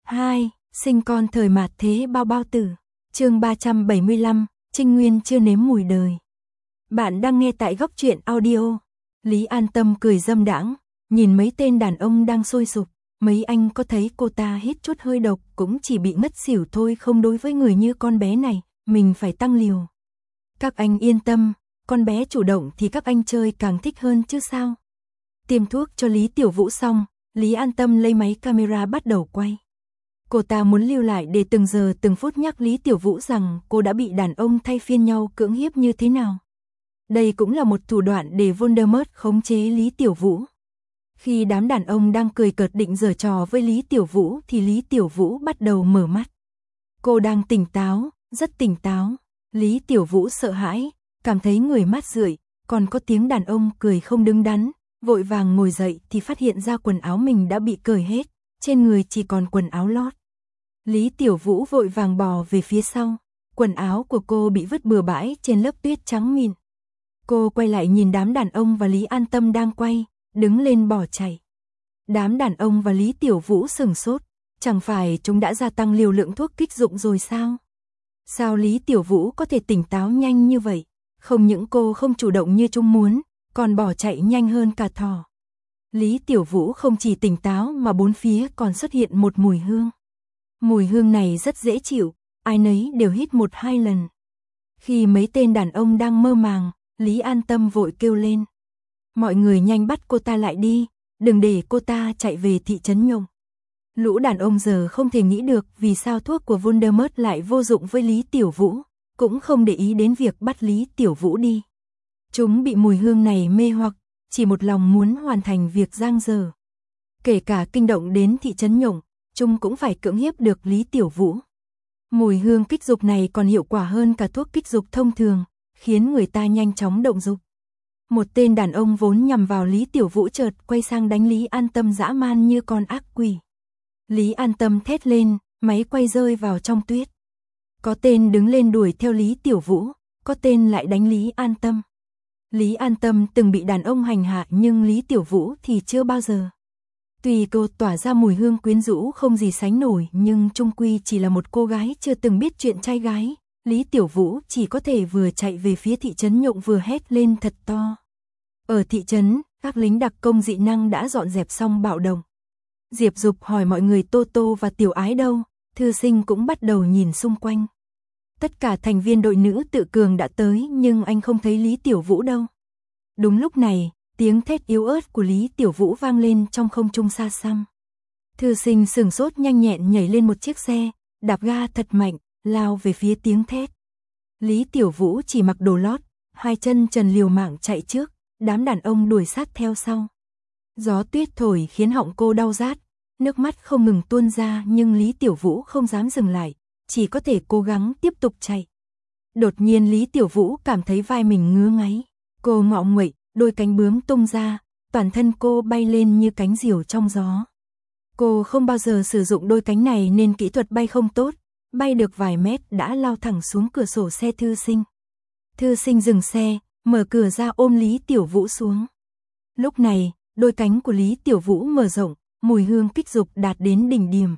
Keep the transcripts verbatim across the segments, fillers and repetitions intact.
hai. Sinh con thời mạt thế bao bao tử. Chương ba trăm bảy mươi lăm, Trinh Nguyên chưa nếm mùi đời. Bạn đang nghe tại Góc Truyện Audio. Lý An Tâm cười dâm đãng, nhìn mấy tên đàn ông đang sôi sục, mấy anh có thấy cô ta hít chút hơi độc cũng chỉ bị ngất xỉu thôi, không đối với người như con bé này, mình phải tăng liều. Các anh yên tâm, con bé chủ động thì các anh chơi càng thích hơn chứ sao. Tiêm thuốc cho Lý Tiểu Vũ xong, Lý An Tâm lấy máy camera bắt đầu quay. Cô ta muốn lưu lại để từng giờ từng phút nhắc Lý Tiểu Vũ rằng cô đã bị đàn ông thay phiên nhau cưỡng hiếp như thế nào. Đây cũng là một thủ đoạn để Voldemort khống chế Lý Tiểu Vũ. Khi đám đàn ông đang cười cợt định giở trò với Lý Tiểu Vũ thì Lý Tiểu Vũ bắt đầu mở mắt. Cô đang tỉnh táo, rất tỉnh táo. Lý Tiểu Vũ sợ hãi, cảm thấy người mát rượi, còn có tiếng đàn ông cười không đứng đắn, vội vàng ngồi dậy thì phát hiện ra quần áo mình đã bị cởi hết, trên người chỉ còn quần áo lót. Lý Tiểu Vũ vội vàng bò về phía sau, quần áo của cô bị vứt bừa bãi trên lớp tuyết trắng mịn. Cô quay lại nhìn đám đàn ông và Lý An Tâm đang quay, đứng lên bỏ chạy. Đám đàn ông và Lý Tiểu Vũ sửng sốt, chẳng phải chúng đã gia tăng liều lượng thuốc kích dục rồi sao? Sao Lý Tiểu Vũ có thể tỉnh táo nhanh như vậy? Không những cô không chủ động như chúng muốn, còn bỏ chạy nhanh hơn cả thỏ. Lý Tiểu Vũ không chỉ tỉnh táo mà bốn phía còn xuất hiện một mùi hương. Mùi hương này rất dễ chịu, ai nấy đều hít một hai lần. Khi mấy tên đàn ông đang mơ màng, Lý An Tâm vội kêu lên. Mọi người nhanh bắt cô ta lại đi, đừng để cô ta chạy về thị trấn Nhung. Lũ đàn ông giờ không thể nghĩ được vì sao thuốc của Voldemort lại vô dụng với Lý Tiểu Vũ, cũng không để ý đến việc bắt Lý Tiểu Vũ đi. Chúng bị mùi hương này mê hoặc, chỉ một lòng muốn hoàn thành việc giang dở. Kể cả kinh động đến thị trấn Nhung, chúng cũng phải cưỡng hiếp được Lý Tiểu Vũ. Mùi hương kích dục này còn hiệu quả hơn cả thuốc kích dục thông thường, khiến người ta nhanh chóng động dục. Một tên đàn ông vốn nhằm vào Lý Tiểu Vũ chợt quay sang đánh Lý An Tâm dã man như con ác quỷ. Lý An Tâm thét lên, máy quay rơi vào trong tuyết. Có tên đứng lên đuổi theo Lý Tiểu Vũ, có tên lại đánh Lý An Tâm. Lý An Tâm từng bị đàn ông hành hạ nhưng Lý Tiểu Vũ thì chưa bao giờ. Tuy cô tỏa ra mùi hương quyến rũ không gì sánh nổi nhưng chung quy chỉ là một cô gái chưa từng biết chuyện trai gái. Lý Tiểu Vũ chỉ có thể vừa chạy về phía thị trấn Nhộng vừa hét lên thật to. Ở thị trấn, các lính đặc công dị năng đã dọn dẹp xong bạo động. Diệp Dục hỏi mọi người Tô Tô và Tiểu Ái đâu, Thư Sinh cũng bắt đầu nhìn xung quanh. Tất cả thành viên đội nữ tự cường đã tới nhưng anh không thấy Lý Tiểu Vũ đâu. Đúng lúc này, tiếng thét yếu ớt của Lý Tiểu Vũ vang lên trong không trung xa xăm. Thư Sinh sửng sốt nhanh nhẹn nhảy lên một chiếc xe, đạp ga thật mạnh, lao về phía tiếng thét. Lý Tiểu Vũ chỉ mặc đồ lót, hai chân trần liều mạng chạy trước, đám đàn ông đuổi sát theo sau. Gió tuyết thổi khiến họng cô đau rát, nước mắt không ngừng tuôn ra nhưng Lý Tiểu Vũ không dám dừng lại, chỉ có thể cố gắng tiếp tục chạy. Đột nhiên Lý Tiểu Vũ cảm thấy vai mình ngứa ngáy, cô ngọ nguậy, đôi cánh bướm tung ra, toàn thân cô bay lên như cánh diều trong gió. Cô không bao giờ sử dụng đôi cánh này nên kỹ thuật bay không tốt, bay được vài mét đã lao thẳng xuống cửa sổ xe Thư Sinh. Thư Sinh dừng xe, mở cửa ra ôm Lý Tiểu Vũ xuống. Lúc này, đôi cánh của Lý Tiểu Vũ mở rộng, mùi hương kích dục đạt đến đỉnh điểm.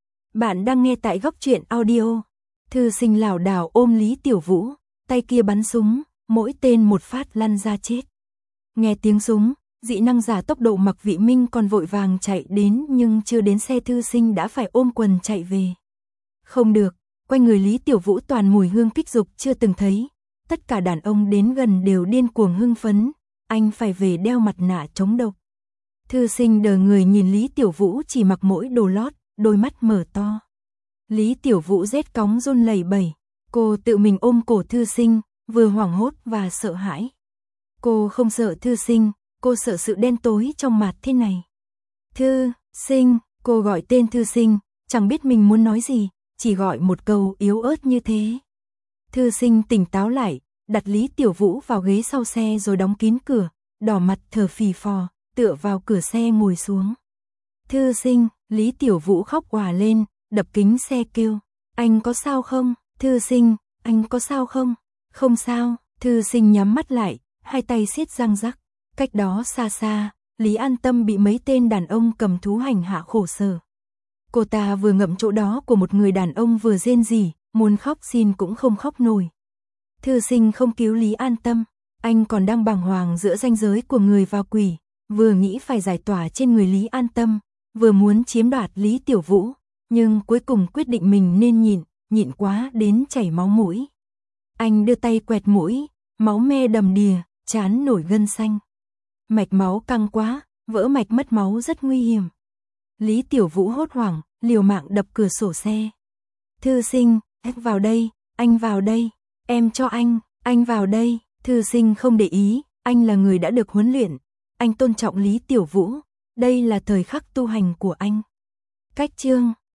Bạn đang nghe tại Góc Truyện Audio. Thư Sinh lảo đảo ôm Lý Tiểu Vũ, tay kia bắn súng, mỗi tên một phát lăn ra chết. Nghe tiếng súng, dị năng giả tốc độ Mặc Vị Minh còn vội vàng chạy đến nhưng chưa đến xe Thư Sinh đã phải ôm quần chạy về. Không được, quanh người Lý Tiểu Vũ toàn mùi hương kích dục chưa từng thấy. Tất cả đàn ông đến gần đều điên cuồng hưng phấn, anh phải về đeo mặt nạ chống độc. Thư Sinh đờ người nhìn Lý Tiểu Vũ chỉ mặc mỗi đồ lót, đôi mắt mở to. Lý Tiểu Vũ rét cóng run lẩy bẩy, cô tự mình ôm cổ Thư Sinh, vừa hoảng hốt và sợ hãi. Cô không sợ Thư Sinh, cô sợ sự đen tối trong mặt thế này. Thư Sinh, cô gọi tên Thư Sinh, chẳng biết mình muốn nói gì, chỉ gọi một câu yếu ớt như thế. Thư Sinh tỉnh táo lại, đặt Lý Tiểu Vũ vào ghế sau xe rồi đóng kín cửa, đỏ mặt thở phì phò, tựa vào cửa xe ngồi xuống. Thư Sinh, Lý Tiểu Vũ khóc òa lên, đập kính xe kêu, anh có sao không? Thư Sinh, anh có sao không? Không sao. Thư Sinh nhắm mắt lại, hai tay siết răng rắc. Cách đó xa xa, Lý An Tâm bị mấy tên đàn ông cầm thú hành hạ khổ sở. Cô ta vừa ngậm chỗ đó của một người đàn ông vừa rên rỉ, muốn khóc xin cũng không khóc nổi. Thư sinh không cứu Lý An Tâm, anh còn đang bàng hoàng giữa ranh giới của người và quỷ, vừa nghĩ phải giải tỏa trên người Lý An Tâm, vừa muốn chiếm đoạt Lý Tiểu Vũ, nhưng cuối cùng quyết định mình nên nhịn, nhịn quá đến chảy máu mũi. Anh đưa tay quẹt mũi, máu me đầm đìa, trán nổi gân xanh. Mạch máu căng quá, vỡ mạch mất máu rất nguy hiểm. Lý Tiểu Vũ hốt hoảng, liều mạng đập cửa sổ xe. Thư sinh, anh vào đây, anh vào đây, em cho anh, anh vào đây. Thư sinh không để ý, anh là người đã được huấn luyện. Anh tôn trọng Lý Tiểu Vũ, đây là thời khắc tu hành của anh. Cách chương